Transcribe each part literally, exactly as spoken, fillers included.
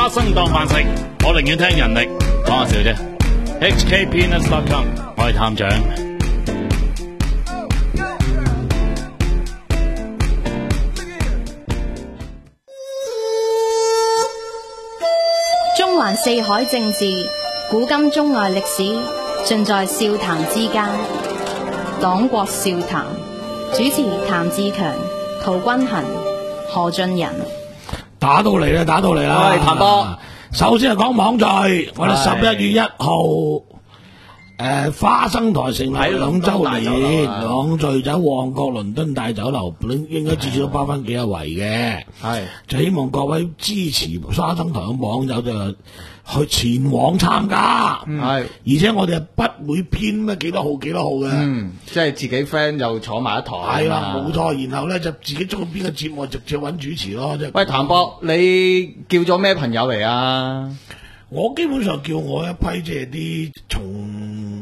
花生當飯食，我寧願聽人力。講下笑啫。H K Peanuts dot com， 我係探長。 中環四海政治，古今中外歷史，盡在笑談之間。黨國笑談，主持譚志強、陶君衡、何俊仁。 打到嚟啦，打到嚟啦！ 喂，譚波， 首先係講網聚，我哋十一月一號，誒、呃，花生台成立兩周年，網聚就喺旺角倫敦大酒樓，應該至少都包翻幾廿圍嘅。係，就希望各位支持花生台嘅網友就去前往參加。係、嗯，而且我哋係不會編咩幾多號幾多號嘅。嗯， 即係自己 friend 又坐埋一台。 係啦，冇錯。然後咧就自己中意邊個節目直接揾主持咯。即係。 喂，譚博，你叫咗咩朋友嚟啊？ 我基本上叫我一批即係啲從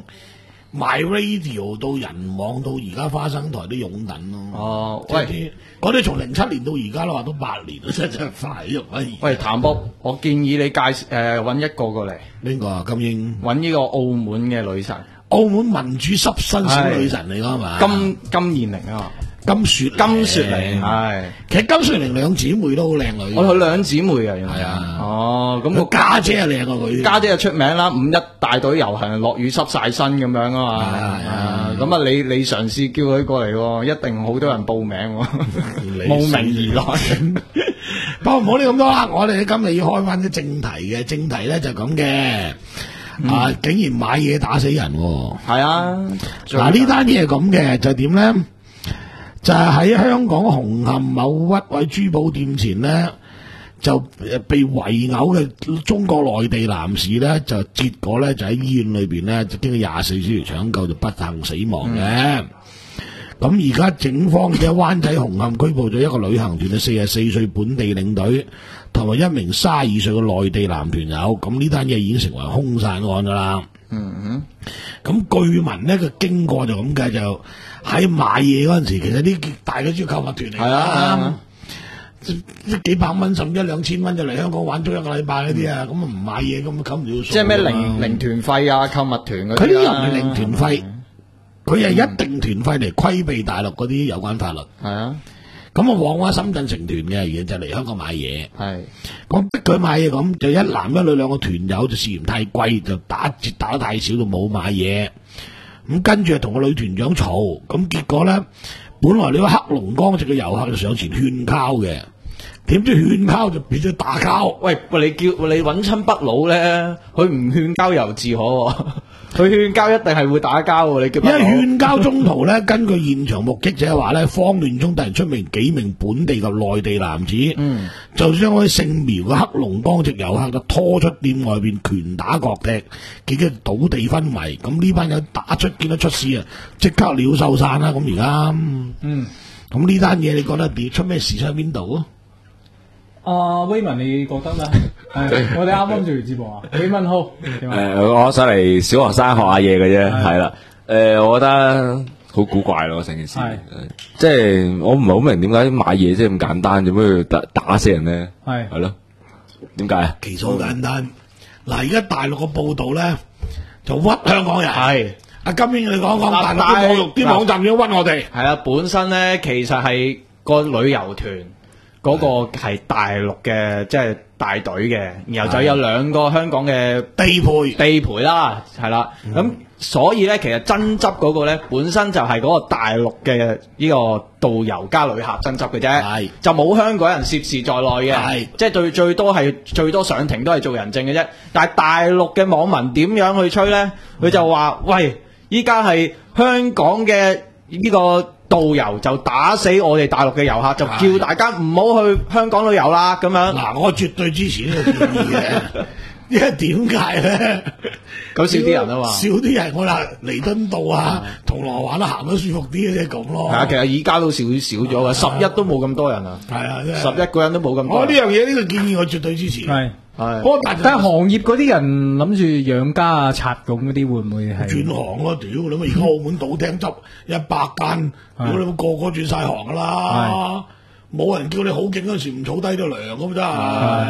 My Radio 到人網到而家花生台都擁躉咯。哦，喂，我哋從零七年到而家都話都八年，真係快咗可以。 喂，譚博，我建議你介誒揾一個過嚟。 邊個啊？金英揾呢個澳門嘅女神， 澳門民主濕身小女神嚟㗎嘛？ 金金燕玲啊！ 金雪金雪玲係， 其實金雪玲兩姊妹都好靚女。 我佢兩姊妹啊，原來係啊。 哦，咁個家姐係靚過佢。家姐就出名啦，五一大隊遊行，落雨濕晒身咁樣啊嘛。係啊，咁啊，你你嘗試叫佢過嚟，一定好多人報名，慕名而來。 不過唔好理咁多啦，我哋今日要開翻啲正題嘅，正題咧就咁嘅。啊，竟然買嘢打死人。 係啊， 嗱呢單嘢係咁嘅，就點咧？就係喺香港紅磡某屈位珠寶店前呢，就被圍毆嘅中國內地男士呢，就結果呢，就喺醫院裏邊呢，就經過廿四小時搶救就不幸死亡嘅。咁而家警方喺灣仔紅磡拘捕咗一個旅行團嘅四十四歲本地領隊，同埋一名卅二歲嘅內地男團友。咁呢單嘢已經成為兇殺案噶啦。嗯哼，咁據聞呢個經過就咁嘅，就喺買嘢嗰陣時，其實啲大家知購物團嚟，係啊，即幾百蚊甚至一兩千蚊就嚟香港玩足一個禮拜嗰啲啊，咁啊唔買嘢咁啊冚唔到數。 即係咩零零團費啊，購物團嗰啲。 佢呢又唔係零團費，佢係一定團費嚟規避大陸嗰啲有關法律。係啊。咁啊，往返深圳成團嘅嘢就嚟香港買嘢，係咁逼佢買嘢，咁就一男一女兩個團友就涉嫌太貴，就打折打得太少，就冇買嘢。咁跟住就同個女團長嘈，咁結果咧，本來呢個黑龍江籍嘅遊客就上前勸交嘅，點知勸交就變咗打交。 喂，你叫你揾親北佬咧，佢唔勸交又自可，佢勸交一定係會打交喎。你叫因為勸交中途咧，根據現場目擊者話咧，慌亂中突然出名幾名本地嘅內地男子，嗯，就將嗰啲姓苗嘅黑龍江籍遊客就拖出店外邊拳打腳踢，結果倒地昏迷。咁呢班人打出見得出事啊，即刻鳥獸散啦。咁而家，嗯，咁呢單嘢你覺得點出咩事出喺邊度啊？ 阿威文，你覺得咧？係我哋啱啱做完節目啊，李文浩。 誒，我上嚟小學生學下嘢嘅啫，係啦。誒，我覺得好古怪咯，成件事。即係我唔係好明點解買嘢即係咁簡單，做咩要打打死人咧？係係咯，點解啊？ 其實好簡單。嗱，而家大陸嘅報道咧就屈香港人。係阿金英，你講講大陸啲網啲網站要屈我哋。 係啦，本身咧其實係個旅遊團。嗰個係大陸嘅，即係大隊嘅，然後就有兩個香港嘅地陪地陪啦，係啦。咁、嗯、所以咧，其實爭執嗰個咧，本身就係嗰個大陸嘅呢個導遊加旅客爭執嘅啫，就冇香港人涉事在內嘅，即係最最多係最多上庭都係做人證嘅啫。但係大陸嘅網民點樣去吹咧？佢就話：喂，依家係香港嘅呢個導遊就打死我哋大陸嘅遊客，就叫大家唔好去香港旅遊啦。咁樣嗱，我絕對支持呢個建議嘅。因為點解咧？ 咁少啲人啊嘛， 少啲人我話彌敦道啊、銅鑼灣都行得舒服啲嘅咁咯。 係啊，其實而家都少少咗嘅，十一都冇咁多人啊。係啊，十一個人都冇咁多。 我呢樣嘢呢個建議我絕對支持。係係。不過但係行業嗰啲人諗住養家啊、插傭嗰啲會唔會係轉行咯？屌你咪而家澳門賭廳執一百間，屌你個個轉晒行噶啦。冇人叫你好勁嗰時唔儲低咗糧咁真係。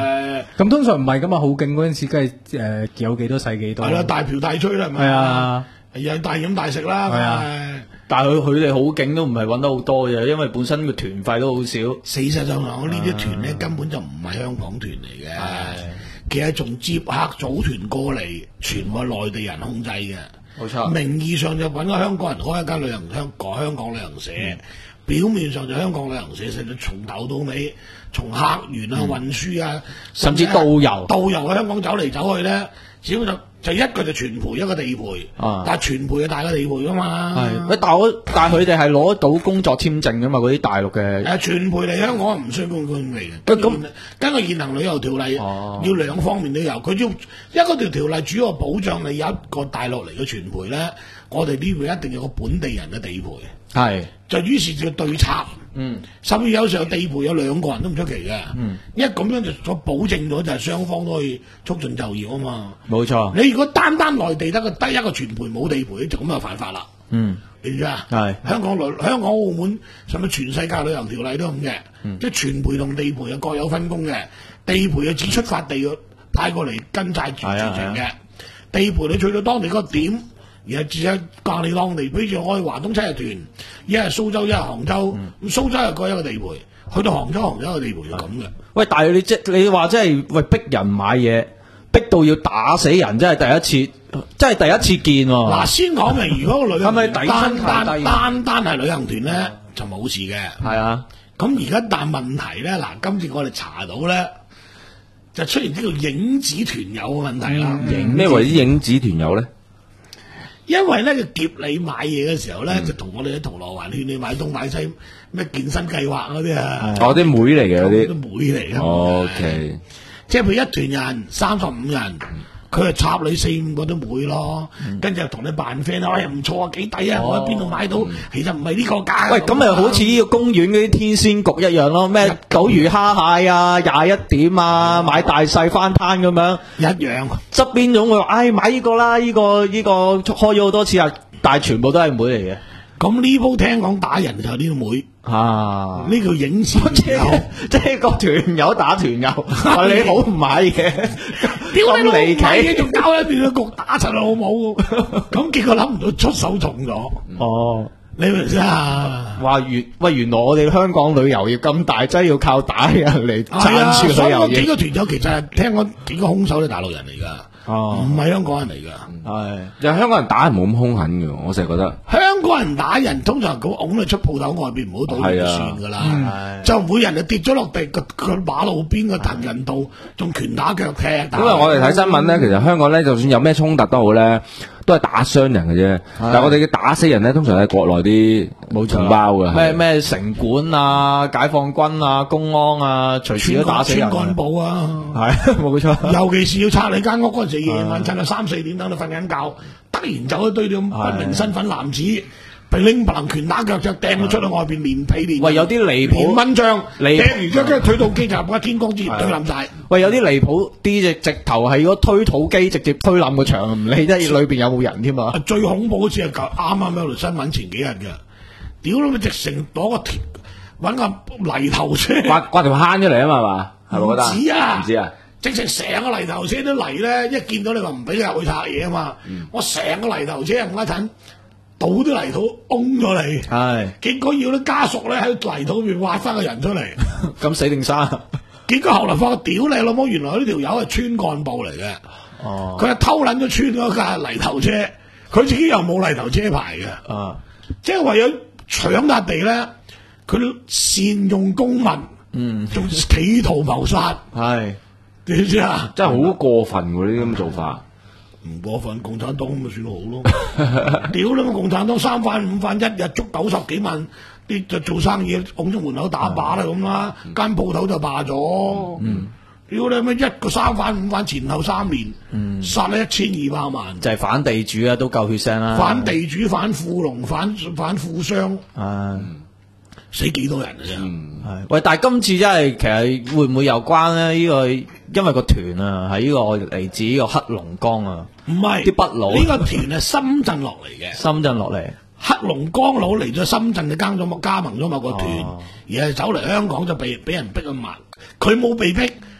咁通常唔係噶嘛，好勁嗰陣時，梗係誒有幾多使幾多。 係啦，大嫖大吹啦，係咪？ 係啊， 又大飲大食啦。 係啊。 但係佢佢哋好勁都唔係揾得好多嘅，因為本身個團費都好少。 事實上我呢啲團咧根本就唔係香港團嚟嘅，其實從接客組團過嚟，全部係內地人控制嘅。 冇錯， 名義上就揾個香港人開一間旅行香港香港旅行社，嗯、表面上就香港旅行社，實際從頭到尾，從客源啊、運輸啊， 甚至導遊， 導遊喺香港走嚟走去咧，只不過就。就一個就全賠一個地賠，啊、但係全賠係大過地賠噶嘛。 係，喂，但係我但係佢哋係攞到工作簽證噶嘛？嗰啲大陸嘅誒全賠嚟香港唔需要公證嚟嘅。咁根據現行旅遊條例，啊、要兩方面都有。佢要一個條條例主要保障你有一個大陸嚟嘅全賠咧，我哋呢邊一定有個本地人嘅地賠。係，就於是就對策。嗯，甚至有時候地賠有兩個人都唔出奇嘅。嗯，因為咁樣就所保證咗就係雙方都可以促進就業啊嘛。冇錯，你如果單單內地得個得一個全賠冇地賠，就咁就犯法啦。嗯，你知啊？係香港旅香港澳門甚至全世界旅遊條例都咁嘅，嗯、即係全賠同地賠係各有分工嘅。地賠係指出發地派過嚟跟債住程嘅，地賠你去到當地嗰個點。而係只係隔離當地，比如我去華東七日團，一係蘇州，一係杭州，咁、嗯、蘇州係各一個地賠，去到杭州，杭州個地賠就咁嘅。喂，但係你即你話即係喂逼人買嘢，逼到要打死人，真係第一次，真係第一次見喎。嗱，先講明，如果個旅行團單單單單係旅行團咧，就冇事嘅。係啊，咁而家但問題咧，嗱，今次我哋查到咧，就出現呢個影子團友嘅問題啦。 咩為之影子團友咧？ 因為咧，佢夾你買嘢嘅時候咧，嗯、就同我哋喺銅鑼灣勸你買東買西，咩健身計劃嗰啲啊， 哦，啲妹嚟嘅嗰啲， 啲妹嚟嘅。 O K，即係譬如一團人三十五人，佢係插你四五個都妹咯，跟住又同你扮 friend 啊，喂唔錯啊，幾抵啊，我喺邊度買到，其實唔係呢個價。喂，咁咪好似呢個公園嗰啲天仙局一樣咯，咩賭魚蝦蟹啊，廿一點啊，買大細翻攤咁樣，一樣。側邊種佢話，唉，買呢個啦，呢個呢個開咗好多次啊，但係全部都係妹嚟嘅。咁呢鋪聽講打人就係呢個妹啊，呢個影子團友，即係個團友打團友，話你好唔買嘢，咁離奇，仲搞一段個局打柒老母，咁結果諗唔到出手重咗。哦，你明唔明啊？話原喂，原來我哋香港旅遊業咁大，真係要靠打人嚟撐住旅遊業。所以幾個團友其實係聽講幾個兇手都係大陸人嚟㗎。哦，唔係香港人嚟噶，係就香港人打人冇咁兇狠嘅，我成日覺得香港人打人通常佢拱你出鋪頭外邊唔好賭就算噶啦，就每人就跌咗落地個個馬路邊個行人道，仲拳打腳踢。 因為我哋睇新聞咧，其實香港咧就算有咩衝突都好咧，都係打傷人嘅啫。但係我哋嘅打死人咧，通常係國內啲冇同胞嘅， 咩咩城管啊、解放軍啊、公安啊，隨時都打死人。 村幹部啊， 係冇錯。 尤其是要拆你間屋嗰陣時，夜晚趁到三四點等你瞓緊覺，突然走一堆咁不明身份男子，被拎不能拳打腳踢掟咗出去外邊連皮連。 喂，有啲離譜， 蚊帳掟完之後，跟住推土機就把天光之推冧晒。 喂，有啲離譜啲直直頭係嗰推土機直接推冧個牆，唔理得裏邊有冇人添啊！ 最恐怖好似係啱啱有條新聞前幾日嘅，屌你咪直成攞個鐵揾個泥頭車刮刮條坑出嚟啊嘛，係嘛？係咪覺得？ 唔止啊！ 唔知啊！ 直情成個泥頭車都嚟咧，一見到你話唔俾你入去拆嘢啊嘛！嗯、我成個泥頭車唔一陣倒啲泥土崩咗你，係結果要啲家屬咧喺泥土邊挖翻個人出嚟， 咁死定生。 結果後來發覺屌你老母，原來呢條友係村幹部嚟嘅，哦，佢係偷撚咗村嗰架泥頭車，佢自己又冇泥頭車牌嘅，啊，即係為咗搶笪地咧，佢善用公物，嗯，仲企圖謀殺，係。你知啊？ 真係好過分喎！呢啲咁做法唔過分，共產黨咪算好咯。屌你個共產黨三番五番，一日捉九十幾萬，啲就做生意，拱出門口打靶啦咁啦，間鋪頭就罷咗。嗯，屌你咩一個三番五番，前後三年，嗯，殺咗一千二百萬， 就係反地主啊，都夠血腥啦。 反地主、反富農、反反富商，啊。死幾多人啊！真係、 嗯，喂！但係今次真係，其實會唔會有關咧？呢、這個因為個團啊，係呢個嚟自呢個黑龍江啊， 唔係啲北佬。呢個團係深圳落嚟嘅， 深圳落嚟， 黑龍江佬嚟咗深圳就耕咗加盟咗某個團，哦、而係走嚟香港就被俾人逼咁埋。佢冇被逼，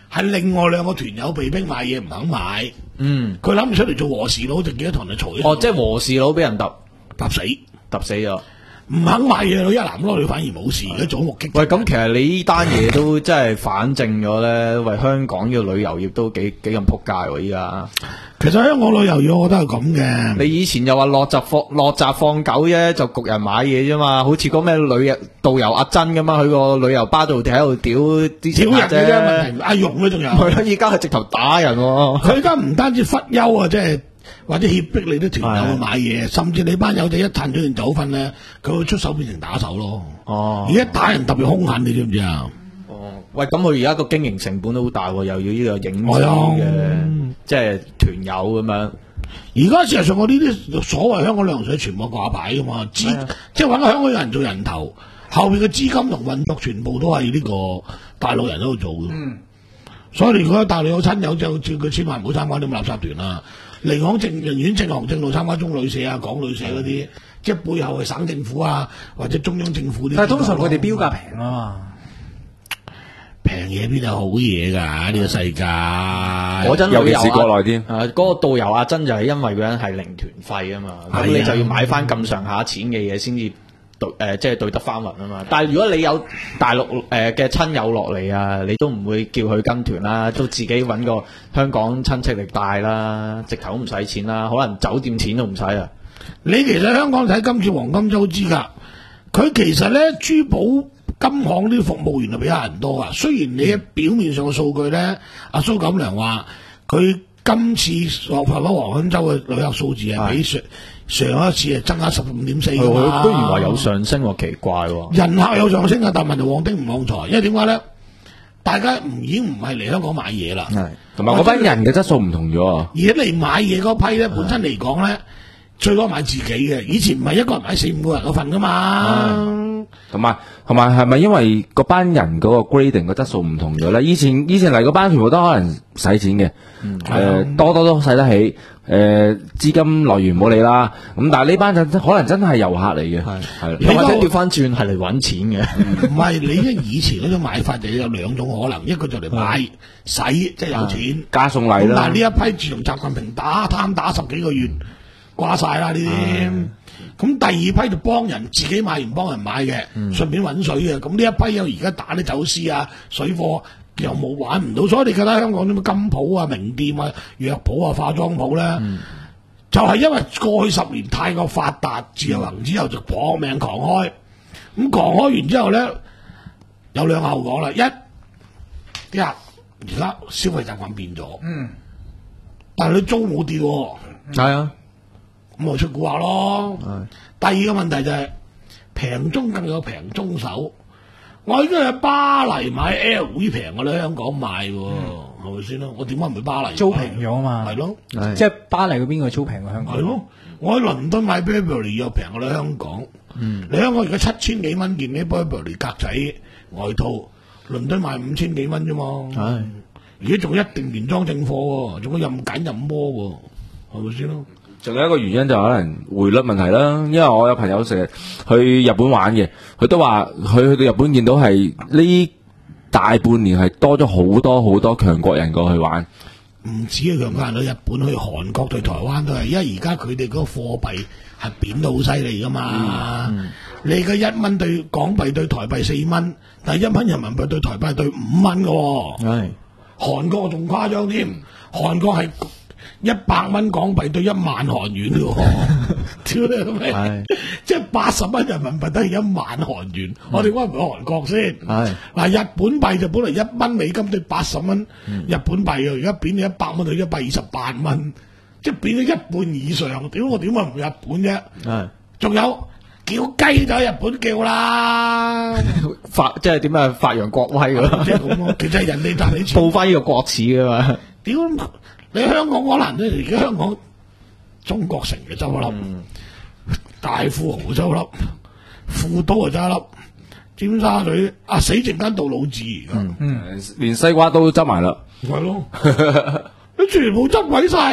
係另外兩個團友被逼買嘢唔肯買。 嗯， 佢諗住出嚟做和事佬，就幾多同人嘈。 哦，即係和事佬俾人揼揼死， 揼死咗。 唔肯買嘢佬，一男一女反而冇事，而家做目擊。 喂，咁其實你呢單嘢都真係反證咗咧，為香港嘅旅遊業都幾幾咁撲街喎！依家其實香港旅遊業我覺得係咁嘅。 你以前又話落閘放落閘放狗啫，就焗人買嘢啫嘛，好似嗰咩旅遊導遊阿珍咁嘛，佢個旅遊巴度喺度屌啲屌人嘅啫，問題阿容咧仲有。 係咯，而家係直頭打人喎。 佢而家唔單止忽悠啊，即係。或者脅迫你啲團友去買嘢，甚至你班友仔一嘆咗段酒瞓咧，佢會出手變成打手咯。哦，而家打人特別兇狠，你知唔知啊？ 哦，喂，咁佢而家個經營成本都好大喎，又要呢個影相嘅，即係團友咁樣。 而家事實上我呢啲所謂香港旅行社全部掛牌噶嘛，資即係揾個香港人做人頭，後邊嘅資金同運作全部都係呢個大陸人喺度做嘅。嗯，所以如果大陸有親友就叫佢千萬唔好參加啲垃圾團啦。嚟講正人院正行正路參加中旅社啊、港旅社嗰啲，即係背後係省政府啊或者中央政府啲。 但係通常佢哋標價平啊嘛， 平嘢邊有好嘢㗎？呢個世界嗰陣尤其是國內添。 啊，嗰個導遊阿珍就係因為嗰人係零團費啊嘛，咁你就要買翻咁上下錢嘅嘢先至。對誒、呃，即係對得翻勻啊嘛！但係如果你有大陸誒嘅親友落嚟啊，你都唔會叫佢跟團啦，都自己揾個香港親戚嚟帶啦，直頭唔使錢啦，可能酒店錢都唔使啊！ 你其實香港睇今次黃金周知㗎，佢其實咧珠寶金行啲服務員係比客人多㗎。雖然你喺表面上嘅數據咧，阿蘇錦良話佢今次落發翻黃金周嘅旅客數字係比上上一次係增加十五點四㗎嘛， 居然話有上升喎，奇怪喎！ 人客有上升啊，但問題旺丁唔旺財，因為點解咧？大家唔已經唔係嚟香港買嘢啦， 係同埋嗰班人嘅質素唔同咗啊！ 而嚟買嘢嗰批咧，本身嚟講咧，最多買自己嘅，以前唔係一個人買四五個人嗰份㗎嘛。 同埋同埋係咪因為嗰班人嗰個 grading 個質素唔同咗咧？以前以前嚟嗰班全部都可能使錢嘅，誒、嗯呃、多多都使得起。誒、呃，資金來源冇理啦，咁但係呢班就可能真係遊客嚟嘅，係係， 或者調翻轉係嚟揾錢嘅， 唔係你咧以前嗰種買法就有兩種可能，一個就嚟買使，即係有錢加送禮啦。 但係呢一批自從習近平打貪打十幾個月，掛晒啦呢啲。咁第二批就幫人自己買完幫人買嘅，順、嗯、便揾水嘅。咁呢一批有而家打啲走私啊、水貨。又冇玩唔到，所以你覺得香港啲咩金鋪啊、名店啊、藥鋪啊、化妝鋪咧，嗯、就係因為過去十年太過發達，自由行之後就搏命狂開，咁狂開完之後咧，有兩個後果啦，一啲人而家消費習慣變咗，嗯，但係你租冇跌喎， 係啊， 咁咪出古惑咯。第二個問題就係、是、平中更有平中手。我已經喺巴黎買 L V 平，我喺香港買喎，係咪先咯？我點解唔去巴黎？ 租平咗啊嘛， 係咯， 即係巴黎嗰邊個租平過香港。 係咯，我喺倫敦買 Burberry 又平過喺香港。嗯，你香港而家七千幾蚊件啲 Burberry 格仔外套，倫敦賣五千幾蚊啫嘛。係，而家仲一定原裝正貨喎，仲要任揀任摸喎，係咪先咯？ 仲有一個原因就可能匯率問題啦，因為我有朋友成日去日本玩嘅，佢都話佢去到日本見到係呢大半年係多咗好多好多強國人過去玩， 唔止係強國人去日本，去韓國對台灣都係，因為而家佢哋嗰個貨幣係貶到好犀利噶嘛，嗯嗯、你嘅一蚊對港幣對台幣四蚊，但係一蚊人民幣對台幣係對五蚊噶，係韓國仲誇張添，韓國係。一百蚊港幣對一萬韓元喎，屌你老味！即係八十蚊人民幣得一萬韓元，嗯、我哋講唔講韓國先？係嗱，日本幣就本嚟一蚊美金對八十蚊日本幣啊，而家貶到一百蚊對一百二十八蚊，即係貶咗一半以上。屌我點解唔去日本啫？係，仲有叫雞就喺日本叫啦， 發即係點啊？發揚國威噶啦， 即係咁咯。其實人哋賺你錢， 報翻呢個國恥噶嘛。 屌！你香港可能咧，而家香港中國城嘅周粒，嗯、大富豪周粒，富都啊周粒，尖沙咀啊死剩間到老字而家，嗯， 連西瓜都執埋啦， 係咯，你全部執鬼晒，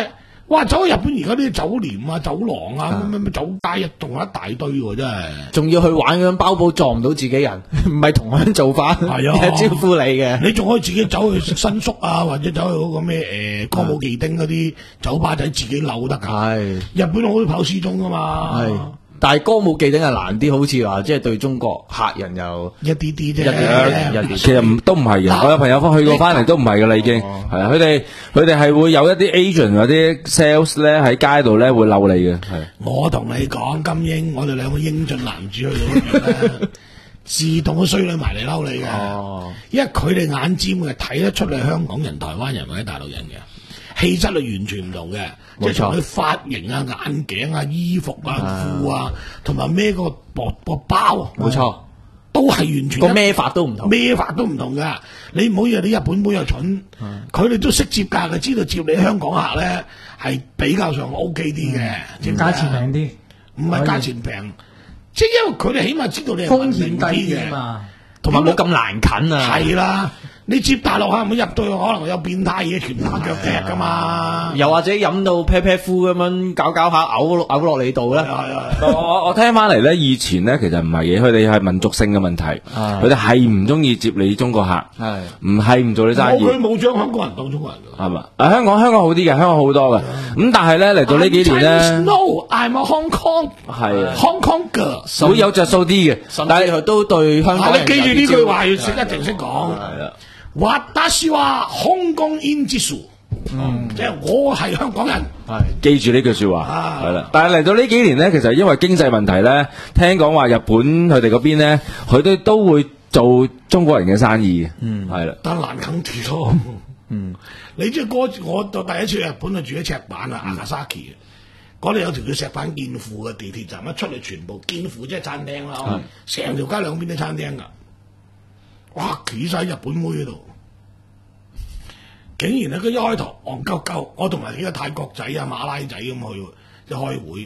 哇！走去日本而家啲酒店啊、酒廊啊、乜乜酒街一棟一大堆喎，真係。 仲要去玩嗰種包保撞唔到自己人，唔係同樣做法， 係啊， 招呼你嘅。 你仲可以自己走去食新宿啊，或者走去嗰個咩誒歌舞伎町嗰啲酒吧仔自己扭得㗎。係日本好多跑失蹤㗎嘛。係。 但係歌舞伎町係難啲，好似話即係對中國客人又一啲啲啫， 一啲一啲。 其實唔都唔係嘅，我有朋友翻去過翻嚟都唔係噶啦，已經係啊。佢哋佢哋係會有一啲 agent 或者 sales 咧喺街度咧會嬲你嘅。係我同你講，金英，我哋兩個英俊男子去到嗰邊咧，自動個衰女埋嚟嬲你嘅。哦，因為佢哋眼尖嘅，睇得出你係香港人、台灣人或者大陸人嘅。氣質係完全唔同嘅，即係從佢髮型啊、眼鏡啊、衣服啊、褲啊，同埋孭個薄薄包， 冇錯， 都係完全個孭法都唔同， 孭法都唔同噶。你唔好以為啲日本妹又蠢，佢哋都識接價嘅，知道接你香港客咧係比較上 O K 啲嘅， 價錢平啲， 唔係價錢平，即係因為佢哋起碼知道你係風險低啲嘛， 同埋冇咁難近啊。 係啦。你接大陸客唔好入到去，可能有變態嘢拳打腳踢噶嘛， 又或者飲到啤啤夫咁樣搞搞下嘔嘔落你度咧。 我我聽翻嚟咧，以前咧其實唔係嘅，佢哋係民族性嘅問題，佢哋係唔中意接你中國客，係唔係唔做你生意？ 佢冇將香港人當中國人㗎， 係嘛？啊香港香港好啲嘅，香港好多嘅。咁但係咧嚟到呢幾年咧 ，No, I'm a Hong Kong， 係 Hong Kong girl， 會有着數啲嘅， 但係佢都對香港人。 你記住呢句話要識一定識講。係啦。私は香港人之屬，嗯，即係我係香港人， 係記住呢句說話，係啦。但係嚟到呢幾年咧，其實因為經濟問題咧，聽講話日本佢哋嗰邊咧，佢哋都會做中國人嘅生意，嗯，係啦。 但難啃住咯，嗯，你知嗰我就第一次去日本就住喺赤坂啊，阿加沙奇，嗰度有條叫石板見富嘅地鐵站，一出嚟全部見富即係餐廳啦，成條街兩邊都餐廳噶。哇！企晒日本妹嗰度，竟然咧佢一開頭戇鳩鳩，我同埋幾個泰國仔啊、馬拉仔咁去一開會，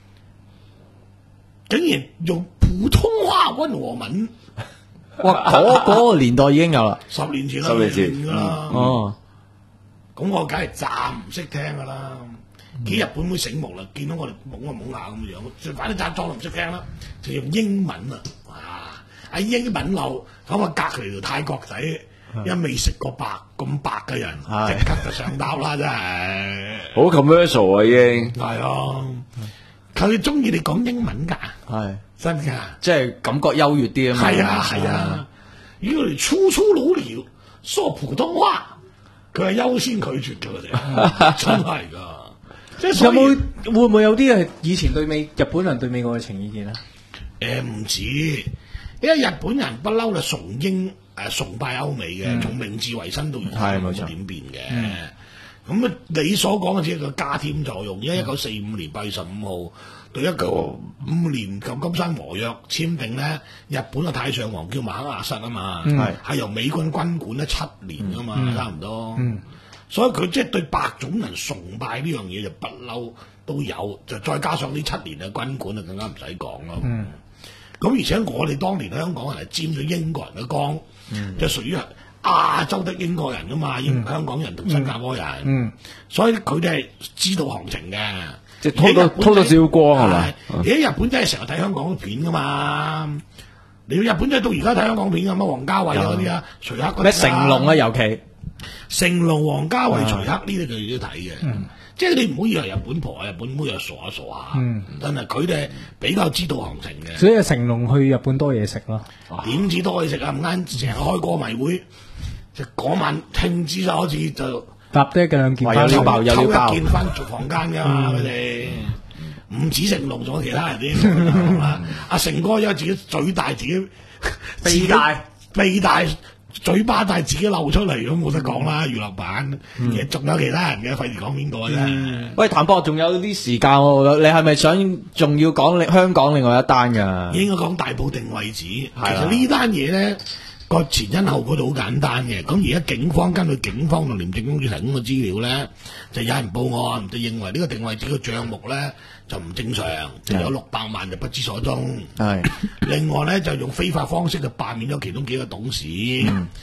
竟然用普通話溫和文， 哇！嗰嗰個年代已經有啦， 十年前啦， 十年前噶啦，哦，咁我梗係暫唔識聽噶啦，幾日本妹醒目啦，見到我哋懵下懵下咁樣，反正暫裝都唔識聽啦，就用英文啊，哇！喺英文路咁啊，隔離條泰國仔，因為未食過白咁白嘅人，即刻就上搭啦，真係好 commercial 啊已經。 係啊，佢中意你講英文㗎， 係真㗎， 即係感覺優越啲啊嘛。 係啊係啊，如果你粗粗魯聊說普通話，佢係優先拒絕嘅，佢哋真係㗎。 即係有冇會唔會有啲係以前對美日本人對美國嘅情意見咧？ 誒唔止。因為日本人不嬲就崇英誒崇拜歐美嘅，從、嗯、明治維新到而家冇點變嘅。咁啊、嗯，你所講嘅只係個加添作用。因為一九四五年八月十五號到一九五年舊金山和約簽訂咧，日本嘅太上皇叫馬克亞瑟啊嘛，係、嗯、由美軍軍管咧七年噶嘛，嗯、差唔多。嗯、所以佢即係對白種人崇拜呢樣嘢就不嬲都有，就再加上呢七年嘅軍管就更加唔使講咯。嗯咁而且我哋當年香港人係沾咗英國人嘅光，嗯、就屬於亞洲的英國人噶嘛，英、嗯、香港人同新加坡人，嗯、所以佢哋係知道行情嘅， 即係偷到偷到少光係嘛？ 而喺日本真係成日睇香港片噶嘛，你日本真係到而家睇香港片噶嘛？王家衛嗰啲啊，徐克嗰啲咩成龍啊，尤其成龍、王家衛、徐克呢啲佢哋都睇嘅。嗯即係你唔好以為日本婆啊、日本妹又傻下傻下，嗯、真係佢哋比較知道行情嘅。 所以成龍去日本多嘢食咯。 點知多嘢食啊？唔啱成日開歌迷會，就嗰晚聽之所至就搭低嘅兩件翻抽抽一件翻做房間㗎嘛，佢哋唔止成龍，仲有其他人啲。阿成哥因為自己嘴大，自己鼻大鼻大。嘴巴但係自己漏出嚟咁冇得講啦，娛樂版，嗯、其實仲有其他人嘅，費事講邊個啫。嗯、 喂，譚博仲有啲時間喎，你係咪想仲要講香港另外一單㗎？ 應該講大埔定位子，的其實呢單嘢咧個前因後果都好簡單嘅。咁而家警方根據警方同廉政公署提供嘅資料咧，就有人報案，就認為呢個定位子嘅帳目咧就唔正常，就有六百萬就不知所蹤。係的另外咧就用非法方式就罷免咗其中幾個董事。嗯、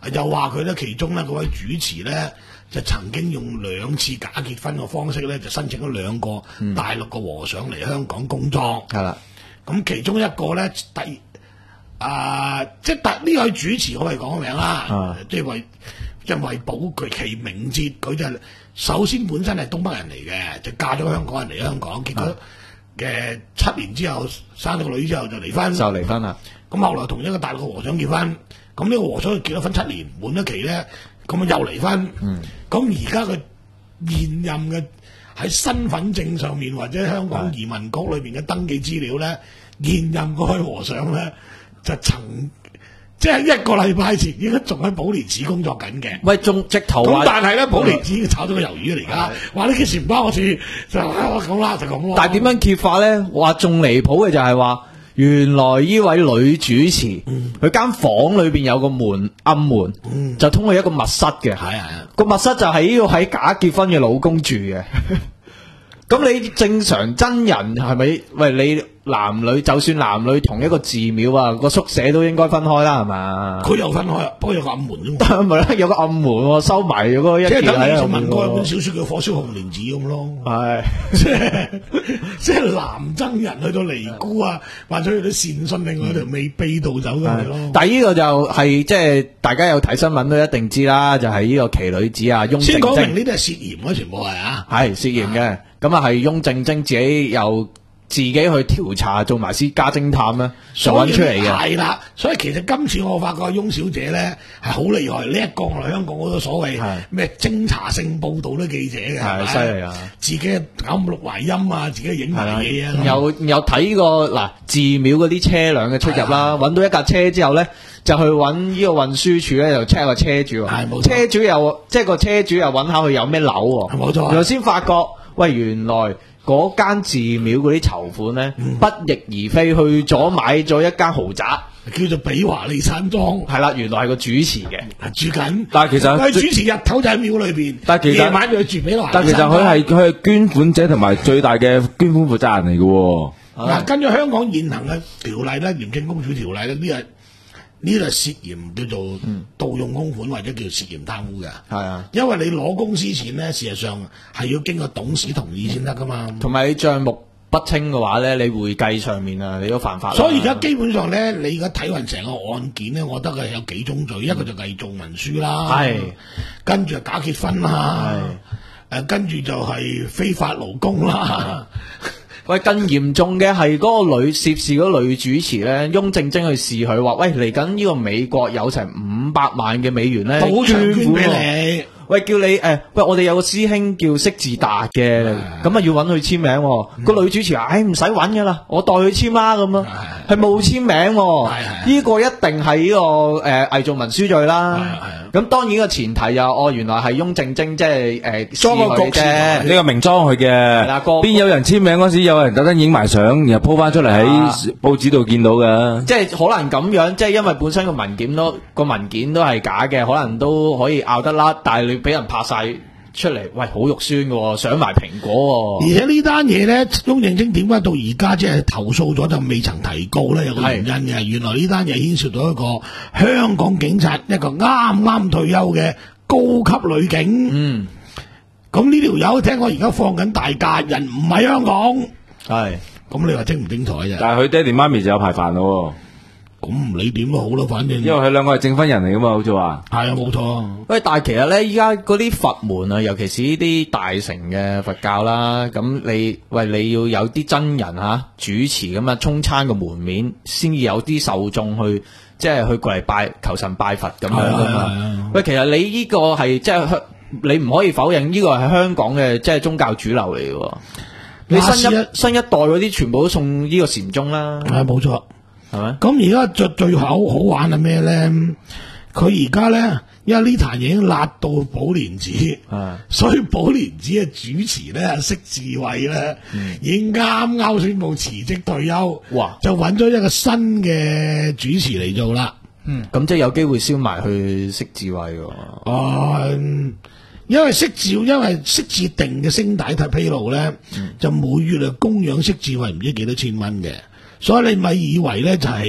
又話佢咧其中咧嗰位主持咧就曾經用兩次假結婚嘅方式咧就申請咗兩個大陸嘅和尚嚟香港工作。 係啦、 嗯，咁其中一個咧第啊，即係呢位主持我係講個名啦，即係為即係為保佢其名節，佢就首先本身係東北人嚟嘅，就嫁咗香港人嚟香港，結果嘅七年之後生咗個女之後就離婚， 就離婚啦。 咁後來同一個大陸嘅和尚結婚，咁呢個和尚結咗婚七年，滿咗期咧，咁啊又離婚。咁而家佢現任嘅喺身份證上面或者香港移民局裏邊嘅登記資料咧，現任嗰位和尚咧就曾即係一個禮拜前應該仲喺寶蓮寺工作緊嘅。 喂，仲直頭咁，但係咧寶蓮寺炒咗個魷魚嚟㗎，話呢件事唔關我事，就咁啦，就咁咯。 但係點樣揭發咧？話仲離譜嘅就係話。原來呢位女主持，佢間、嗯、房裏邊有個門暗門，嗯、就通去一個密室嘅。係啊，個密室就係呢個喺假結婚嘅老公住嘅。咁你正常真人係咪？喂，你男女就算男女同一個寺廟啊，個宿舍都應該分開啦，係嘛？ 佢又分開啊，不過有個暗門啫。 咪啦，有個暗門收埋嗰個一條喺度。即係等於文哥有本小說叫《火燒紅蓮寺》咁咯。係，即係即係男僧人去到尼姑啊，或者去到善信另外條未秘道走咗去咯。但係呢個就係即係大家有睇新聞都一定知啦，就係、是、呢個奇女子啊，翁靜晶。先講明呢啲係涉嫌嘅，全部係啊，係涉嫌嘅。咁啊，係翁靜晶自己又自己去調查，做埋私家偵探咧，就揾出嚟嘅。係啦，所以其實今次我發覺翁小姐咧係好厲害，呢一個我哋香港好多所謂咩偵查性報導啲記者嘅，係犀利啊！自己搞錄埋音啊，自己影埋嘢啊，又又睇個嗱寺廟嗰啲車輛嘅出入啦，揾到一架車之後咧，就去揾呢個運輸署咧，就 check 個車主，係冇錯，車主又即係個車主又揾下佢有咩樓喎，冇錯，然後先發覺。喂，原來嗰間寺廟嗰啲籌款咧，嗯、不翼而飛去咗買咗一間豪宅，叫做比華利山莊。係啦，原來係個主持嘅住緊。但係其實佢主持日頭就喺廟裏邊，但係其實夜晚就住比華利山莊。但係其實佢係佢係捐款者同埋最大嘅捐款負責人嚟嘅。嗱、啊，根據香港現行嘅條例咧，廉政公署條例咧，呢個呢個涉嫌叫做盜用公款或者叫涉嫌貪污嘅，係啊，因為你攞公司錢咧，事實上係要經過董事同意先得噶嘛，同埋你賬目不清嘅話咧，你會計上面啊，你都犯法。所以而家基本上咧，你而家睇勻成個案件咧，我覺得佢有幾種罪，嗯、一個就偽造文書啦，係，跟住就假結婚啦，係，誒，跟住就係非法勞工啦。喂，更嚴重嘅係嗰個女涉事嗰個女主持咧，翁靜晶去試佢話，喂，嚟緊呢個美國有成五百萬嘅美元咧，好捐款俾你。喂，叫你誒、呃，喂，我哋有個師兄叫識字達嘅，咁啊要揾佢簽名、哦。個、嗯、女主持話，唉，唔使揾噶啦，我代佢簽啦咁咯，係冇簽名、哦。呢個一定係呢、這個誒偽造文書罪啦。咁當然個前提又、哦，原來係翁靜晶即係誒裝個局啫，呢個明裝佢嘅。邊有人簽名嗰時，有人特登影埋相，然後鋪翻出嚟喺報紙度見到嘅。即係可能咁樣，即係因為本身個文件都個文件都係假嘅，可能都可以拗得甩，但係你俾人拍晒出嚟，喂，好肉酸嘅，上埋蘋果。而且呢單嘢咧，翁靜晶點解到而家即係投訴咗就未曾提告咧？有個原因嘅，原來呢單嘢牽涉到一個香港警察一個啱啱退休嘅高級女警。嗯，咁呢條友聽講而家放緊大假，人唔喺香港。係，咁你話精唔精彩啫？但係佢爹哋媽咪就有排煩咯。咁唔理點都好咯，反正因為佢兩個係證婚人嚟噶嘛，好似話係啊，冇錯。喂，但係其實咧，依家嗰啲佛門啊，尤其是呢啲大乘嘅佛教啦，咁你喂你要有啲真人吓、啊、主持咁啊，沖餐個門面，先至有啲受眾去即係去過嚟拜求神拜佛咁樣噶嘛。喂，其實你呢個係即係你唔可以否認呢個係香港嘅即係宗教主流嚟嘅。你新一新一代嗰啲全部都送呢個禪宗啦，係冇錯。咁而家最最好好玩係咩咧？佢而家咧，因為呢壇嘢已經辣到寶蓮寺，所以寶蓮寺嘅主持咧，釋智慧咧，嗯、已經啱啱宣布辭職退休，哇！就揾咗一個新嘅主持嚟做啦。嗯，咁即係有機會燒埋去釋智慧喎。啊、嗯，因為釋智，因為釋智定嘅聲帶太披露咧，嗯、就每月啊供養釋智慧唔知幾多千蚊嘅。所以你咪以為咧就係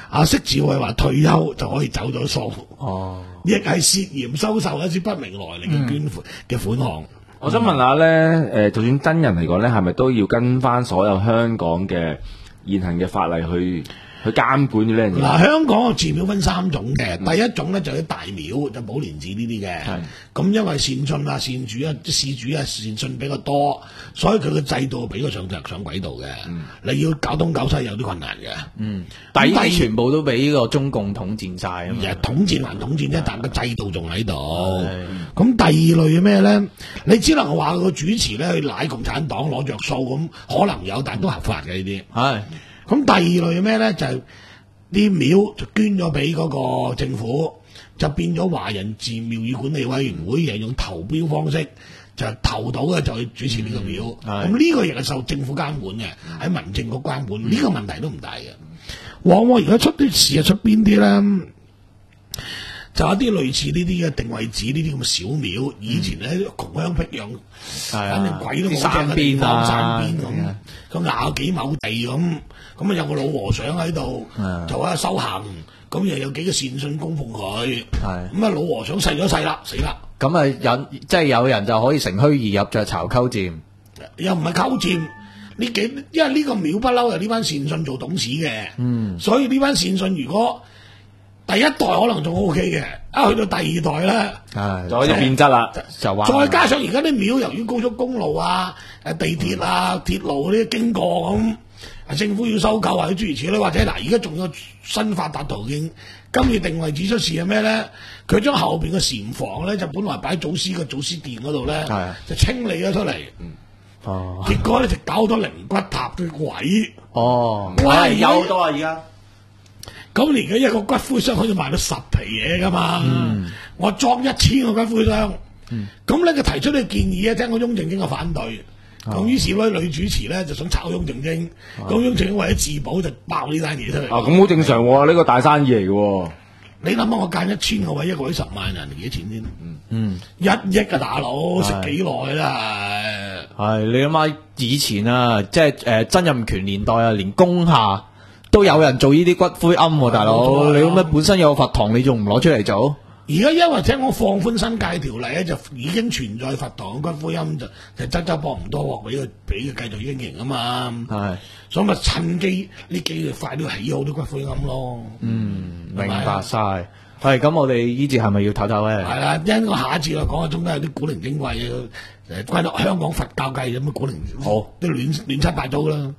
阿釋智慧話退休就可以走咗數， 哦， 亦係涉嫌收受一啲不明來歷嘅捐款嘅款項。 我想問下咧，誒，就算真人嚟講咧，係咪都要跟翻所有香港嘅現行嘅法例去去監管嘅呢樣嘢？ 嗱，香港嘅寺廟分三種嘅，第一種咧就係大廟，就寶蓮寺呢啲嘅。咁因為善信啊、善主啊、事主啊、善信比較多，所以佢嘅制度比較上就上軌道嘅。你要搞東搞西有啲困難嘅。 嗯，但係全部都俾呢個中共統戰晒啊嘛。 統戰還統戰啫，但個制度仲喺度。咁第二類係咩咧？你只能話個主持咧去奶共產黨攞着數咁，可能有，但都合法嘅呢啲。係。咁第二類係咩咧？就係啲廟就捐咗俾嗰個政府，就變咗華人寺廟宇管理委員會，係用投標方式，就投到嘅就去主持呢個廟。咁呢、嗯、個亦係受政府監管嘅，喺民政局監管，呢、嗯、個問題都唔大嘅。往往而家出啲事係出邊啲咧？就有啲類似呢啲嘅定位寺呢啲咁嘅小廟，以前咧窮鄉僻壤，反正鬼都冇嘅地方，山邊咁，咁廿幾畝地咁，咁啊有個老和尚喺度，就喺度修行，咁又有幾個善信供奉佢，咁啊老和尚逝咗世啦，死啦， 咁啊有即係有人就可以乘虛而入，就籌鳩佔， 又唔係鳩佔。呢幾因為呢個廟不嬲係呢班善信做董事嘅，嗯，所以呢班善信如果第一代可能仲 O K 嘅，一去到第二代咧， 就可以變質啦。 就話再加上而家啲廟由於高速公路啊、誒地鐵啊、鐵路嗰啲經過咁，政府要收購或者諸如此類，或者嗱而家仲有新發達途徑。今次定位指出事係咩咧？佢將後邊嘅禪房咧就本來擺祖師嘅祖師殿嗰度咧，就清理咗出嚟。哦，結果咧就搞咗靈骨塔嘅鬼。哦， 哇，有多啊而家。 咁而家一個骨灰箱可以賣到十皮嘢噶嘛？嗯、我裝一千個骨灰箱，咁咧佢提出嘅建議咧，聽講翁靜晶嘅反對，咁於、哦、是位女主持咧就想炒翁靜晶，咁翁靜晶為咗自保就爆呢單嘢出嚟。 啊，咁好正常喎，呢、呢個大生意嚟嘅。 你諗下，我間一千個位，一個位十萬人，幾錢先？嗯，一億啊，大佬食幾耐啦？ 係你諗下以前啊，即係誒曾蔭權年代啊，連工廈都有人做呢啲骨灰龕喎，大佬，你咁樣本身有佛堂，你仲唔攞出嚟做？ 而家因為聽我放寬新界條例咧，就已經存在佛堂嘅骨灰龕，就就側側膊唔多鑊俾佢俾佢繼續經營啊嘛。係，所以咪趁機呢幾日快啲起好啲骨灰龕咯。嗯， 明白晒。係咁，我哋呢節係咪要唞唞咧？ 係啦，因為下一節我講嘅中間有啲古靈精怪嘅，誒關於香港佛教界有乜古靈，好都亂亂七八糟啦。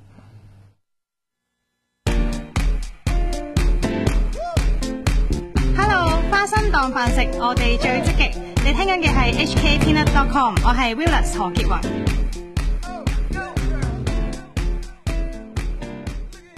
花生當飯食，我哋最積極。你聽緊嘅係 H K Peanut dot com， 我係 Willis 何潔雲。